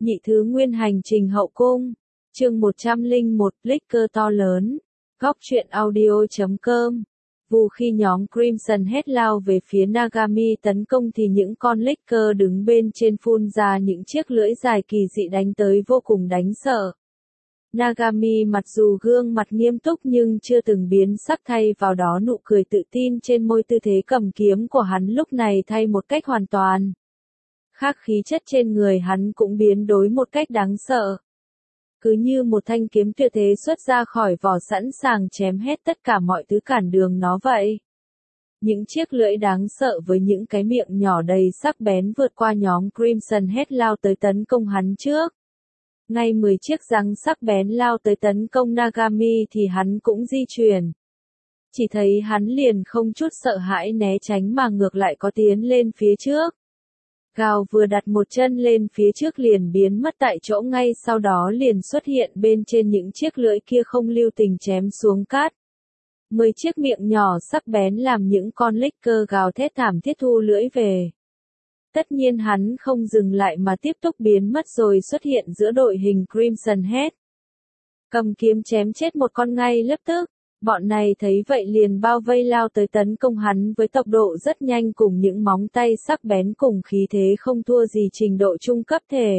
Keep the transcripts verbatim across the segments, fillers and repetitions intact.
Nhị thứ nguyên hành trình hậu cung. Chương một trăm lẻ một, Licker to lớn. Góc truyện audio chấm com. Vù khi nhóm Crimson Head lao về phía Nagami tấn công thì những con Licker đứng bên trên phun ra những chiếc lưỡi dài kỳ dị đánh tới vô cùng đáng sợ. Nagami mặc dù gương mặt nghiêm túc nhưng chưa từng biến sắc, thay vào đó nụ cười tự tin trên môi, tư thế cầm kiếm của hắn lúc này thay một cách hoàn toàn khác, khí chất trên người hắn cũng biến đổi một cách đáng sợ. Cứ như một thanh kiếm tuyệt thế xuất ra khỏi vỏ, sẵn sàng chém hết tất cả mọi thứ cản đường nó vậy. Những chiếc lưỡi đáng sợ với những cái miệng nhỏ đầy sắc bén vượt qua nhóm Crimson Head lao tới tấn công hắn trước. Ngay mười chiếc răng sắc bén lao tới tấn công Nagami thì hắn cũng di chuyển. Chỉ thấy hắn liền không chút sợ hãi né tránh mà ngược lại có tiến lên phía trước. Gào vừa đặt một chân lên phía trước liền biến mất tại chỗ, ngay sau đó liền xuất hiện bên trên những chiếc lưỡi kia không lưu tình chém xuống cát. Mười chiếc miệng nhỏ sắc bén làm những con Licker gào thét thảm thiết thu lưỡi về. Tất nhiên hắn không dừng lại mà tiếp tục biến mất rồi xuất hiện giữa đội hình Crimson Head. Cầm kiếm chém chết một con ngay lập tức. Bọn này thấy vậy liền bao vây lao tới tấn công hắn với tốc độ rất nhanh, cùng những móng tay sắc bén cùng khí thế không thua gì trình độ trung cấp thể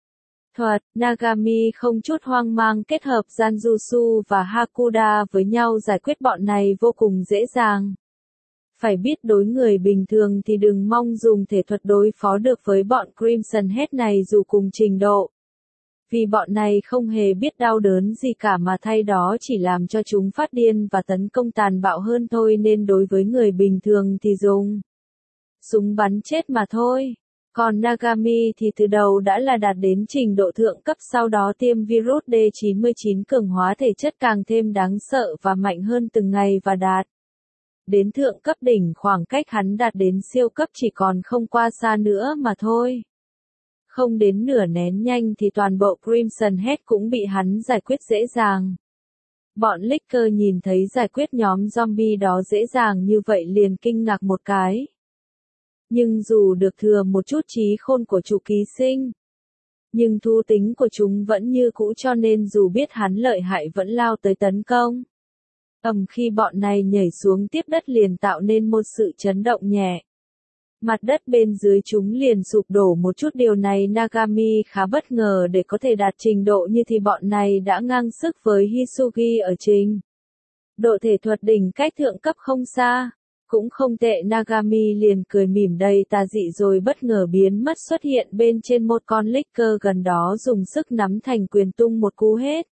thuật. Nagami không chút hoang mang kết hợp Zanjutsu và Hakuda với nhau giải quyết bọn này vô cùng dễ dàng. Phải biết đối người bình thường thì đừng mong dùng thể thuật đối phó được với bọn Crimson Head này dù cùng trình độ. Vì bọn này không hề biết đau đớn gì cả mà thay đó chỉ làm cho chúng phát điên và tấn công tàn bạo hơn thôi, nên đối với người bình thường thì dùng súng bắn chết mà thôi. Còn Nagami thì từ đầu đã là đạt đến trình độ thượng cấp, sau đó tiêm virus D chín mươi chín cường hóa thể chất càng thêm đáng sợ và mạnh hơn từng ngày và đạt đến thượng cấp đỉnh, khoảng cách hắn đạt đến siêu cấp chỉ còn không qua xa nữa mà thôi. Không đến nửa nén nhanh thì toàn bộ Crimson Head cũng bị hắn giải quyết dễ dàng. Bọn Licker nhìn thấy giải quyết nhóm zombie đó dễ dàng như vậy liền kinh ngạc một cái. Nhưng dù được thừa một chút trí khôn của chủ ký sinh, nhưng thú tính của chúng vẫn như cũ, cho nên dù biết hắn lợi hại vẫn lao tới tấn công. Ầm, khi bọn này nhảy xuống tiếp đất liền tạo nên một sự chấn động nhẹ. Mặt đất bên dưới chúng liền sụp đổ một chút, điều này Nagami khá bất ngờ, để có thể đạt trình độ như thì bọn này đã ngang sức với Hisugi ở trình độ thể thuật đỉnh cách thượng cấp không xa. Cũng không tệ, Nagami liền cười mỉm đầy tà dị rồi bất ngờ biến mất, xuất hiện bên trên một con Licker gần đó, dùng sức nắm thành quyền tung một cú hết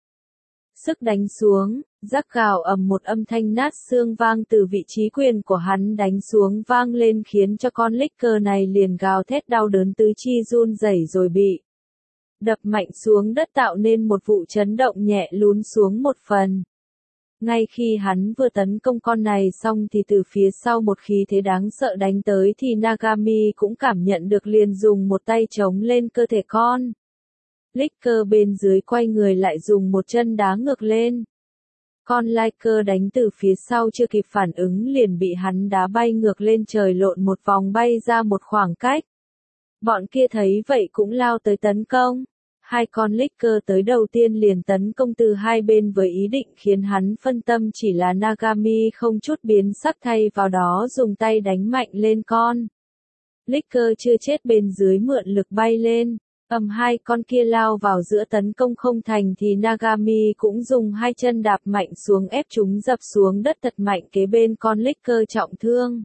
sức đánh xuống. Rắc gào ầm, một âm thanh nát xương vang từ vị trí quyền của hắn đánh xuống vang lên, khiến cho con Licker này liền gào thét đau đớn tứ chi run rẩy rồi bị đập mạnh xuống đất, tạo nên một vụ chấn động nhẹ lún xuống một phần. Ngay khi hắn vừa tấn công con này xong thì từ phía sau một khí thế đáng sợ đánh tới thì Nagami cũng cảm nhận được, liền dùng một tay chống lên cơ thể con Licker bên dưới, quay người lại dùng một chân đá ngược lên. Con Licker đánh từ phía sau chưa kịp phản ứng liền bị hắn đá bay ngược lên trời, lộn một vòng bay ra một khoảng cách. Bọn kia thấy vậy cũng lao tới tấn công. Hai con Licker tới đầu tiên liền tấn công từ hai bên với ý định khiến hắn phân tâm, chỉ là Nagami không chút biến sắc, thay vào đó dùng tay đánh mạnh lên con Licker chưa chết bên dưới, mượn lực bay lên. Ầm, hai con kia lao vào giữa tấn công không thành thì Nagami cũng dùng hai chân đạp mạnh xuống, ép chúng dập xuống đất thật mạnh kế bên con Licker trọng thương.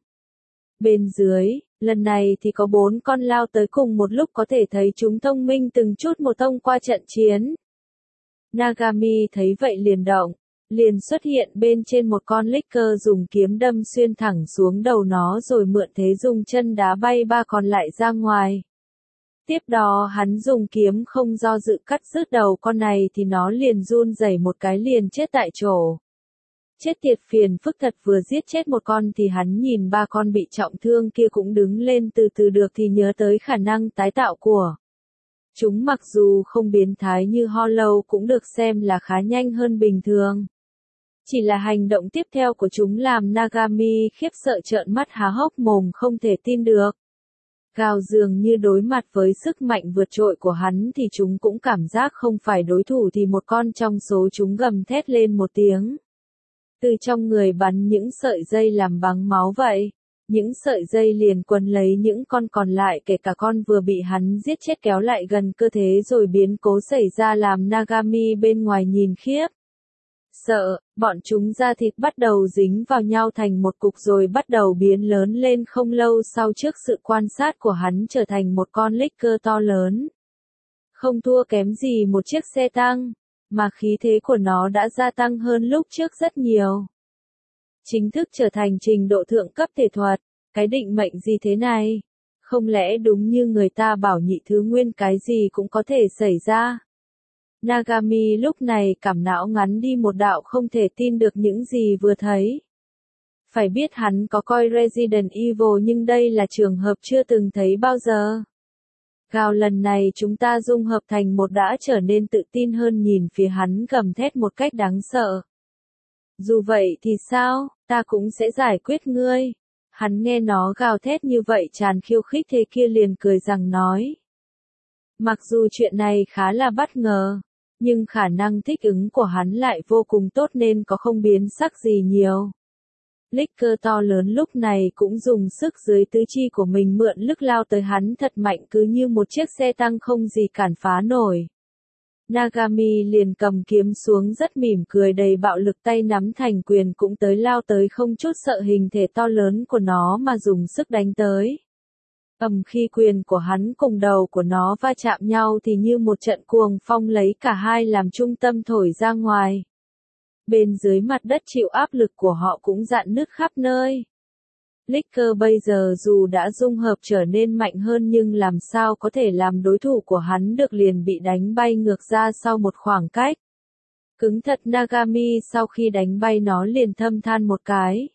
Bên dưới, lần này thì có bốn con lao tới cùng một lúc, có thể thấy chúng thông minh từng chút một thông qua trận chiến. Nagami thấy vậy liền động, liền xuất hiện bên trên một con Licker, dùng kiếm đâm xuyên thẳng xuống đầu nó rồi mượn thế dùng chân đá bay ba còn lại ra ngoài. Tiếp đó hắn dùng kiếm không do dự cắt rứt đầu con này thì nó liền run rẩy một cái liền chết tại chỗ. Chết tiệt, phiền phức thật, vừa giết chết một con thì hắn nhìn ba con bị trọng thương kia cũng đứng lên từ từ được thì nhớ tới khả năng tái tạo của chúng, mặc dù không biến thái như Hollow cũng được xem là khá nhanh hơn bình thường. Chỉ là hành động tiếp theo của chúng làm Nagami khiếp sợ trợn mắt há hốc mồm không thể tin được. Gào dường như đối mặt với sức mạnh vượt trội của hắn thì chúng cũng cảm giác không phải đối thủ thì một con trong số chúng gầm thét lên một tiếng. Từ trong người bắn những sợi dây làm bắn máu vậy. Những sợi dây liền quấn lấy những con còn lại kể cả con vừa bị hắn giết chết kéo lại gần cơ thể rồi biến cố xảy ra làm Nagami bên ngoài nhìn khiếp. Sợ, bọn chúng da thịt bắt đầu dính vào nhau thành một cục rồi bắt đầu biến lớn lên không lâu sau trước sự quan sát của hắn trở thành một con Licker to lớn. Không thua kém gì một chiếc xe tăng, mà khí thế của nó đã gia tăng hơn lúc trước rất nhiều. Chính thức trở thành trình độ thượng cấp thể thuật, cái định mệnh gì thế này? Không lẽ đúng như người ta bảo nhị thứ nguyên cái gì cũng có thể xảy ra? Nagami lúc này cảm não ngắn đi một đạo không thể tin được những gì vừa thấy. Phải biết hắn có coi Resident Evil nhưng đây là trường hợp chưa từng thấy bao giờ. Gào lần này chúng ta dung hợp thành một đã trở nên tự tin hơn nhìn phía hắn gầm thét một cách đáng sợ. Dù vậy thì sao, ta cũng sẽ giải quyết ngươi. Hắn nghe nó gào thét như vậy tràn khiêu khích thế kia liền cười rằng nói. Mặc dù chuyện này khá là bất ngờ, nhưng khả năng thích ứng của hắn lại vô cùng tốt nên có không biến sắc gì nhiều. Licker to lớn lúc này cũng dùng sức dưới tứ chi của mình mượn lực lao tới hắn thật mạnh cứ như một chiếc xe tăng không gì cản phá nổi. Nagami liền cầm kiếm xuống rất mỉm cười đầy bạo lực tay nắm thành quyền cũng tới lao tới không chút sợ hình thể to lớn của nó mà dùng sức đánh tới. Ầm khi quyền của hắn cùng đầu của nó va chạm nhau thì như một trận cuồng phong lấy cả hai làm trung tâm thổi ra ngoài. Bên dưới mặt đất chịu áp lực của họ cũng rạn nứt khắp nơi. Licker bây giờ dù đã dung hợp trở nên mạnh hơn nhưng làm sao có thể làm đối thủ của hắn được liền bị đánh bay ngược ra sau một khoảng cách. Cứng thật Nagami sau khi đánh bay nó liền thâm than một cái.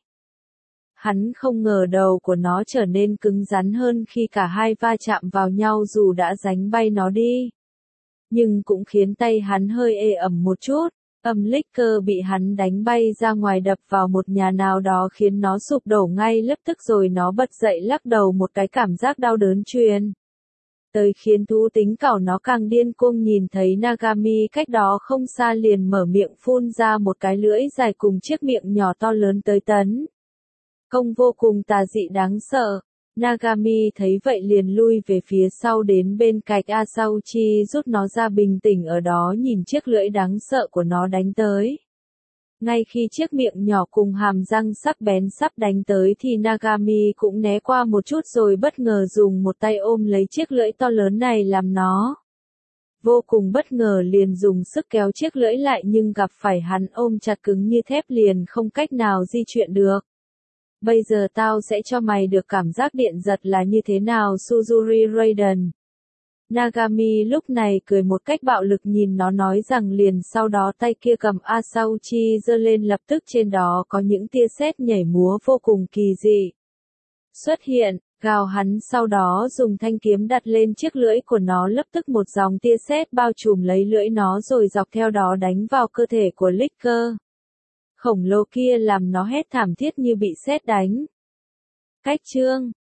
Hắn không ngờ đầu của nó trở nên cứng rắn hơn khi cả hai va chạm vào nhau dù đã đánh bay nó đi. Nhưng cũng khiến tay hắn hơi ê ẩm một chút. Âm Licker bị hắn đánh bay ra ngoài đập vào một nhà nào đó khiến nó sụp đổ ngay lập tức rồi nó bật dậy lắc đầu một cái cảm giác đau đớn truyền. Tới khiến thú tính cẩu nó càng điên cuồng nhìn thấy Nagami cách đó không xa liền mở miệng phun ra một cái lưỡi dài cùng chiếc miệng nhỏ to lớn tới tấn. Công vô cùng tà dị đáng sợ. Nagami thấy vậy liền lui về phía sau đến bên cạnh Asauchi rút nó ra bình tĩnh ở đó nhìn chiếc lưỡi đáng sợ của nó đánh tới. Ngay khi chiếc miệng nhỏ cùng hàm răng sắc bén sắp đánh tới thì Nagami cũng né qua một chút rồi bất ngờ dùng một tay ôm lấy chiếc lưỡi to lớn này làm nó. Vô cùng bất ngờ liền dùng sức kéo chiếc lưỡi lại nhưng gặp phải hắn ôm chặt cứng như thép liền không cách nào di chuyển được. Bây giờ tao sẽ cho mày được cảm giác điện giật là như thế nào Suzuri Raiden. Nagami lúc này cười một cách bạo lực nhìn nó nói rằng liền sau đó tay kia cầm Asauchi giơ lên lập tức trên đó có những tia sét nhảy múa vô cùng kỳ dị. Xuất hiện, gào hắn sau đó dùng thanh kiếm đặt lên chiếc lưỡi của nó lập tức một dòng tia sét bao trùm lấy lưỡi nó rồi dọc theo đó đánh vào cơ thể của Licker. Khổng lồ kia làm nó hét thảm thiết như bị sét đánh. Cách chương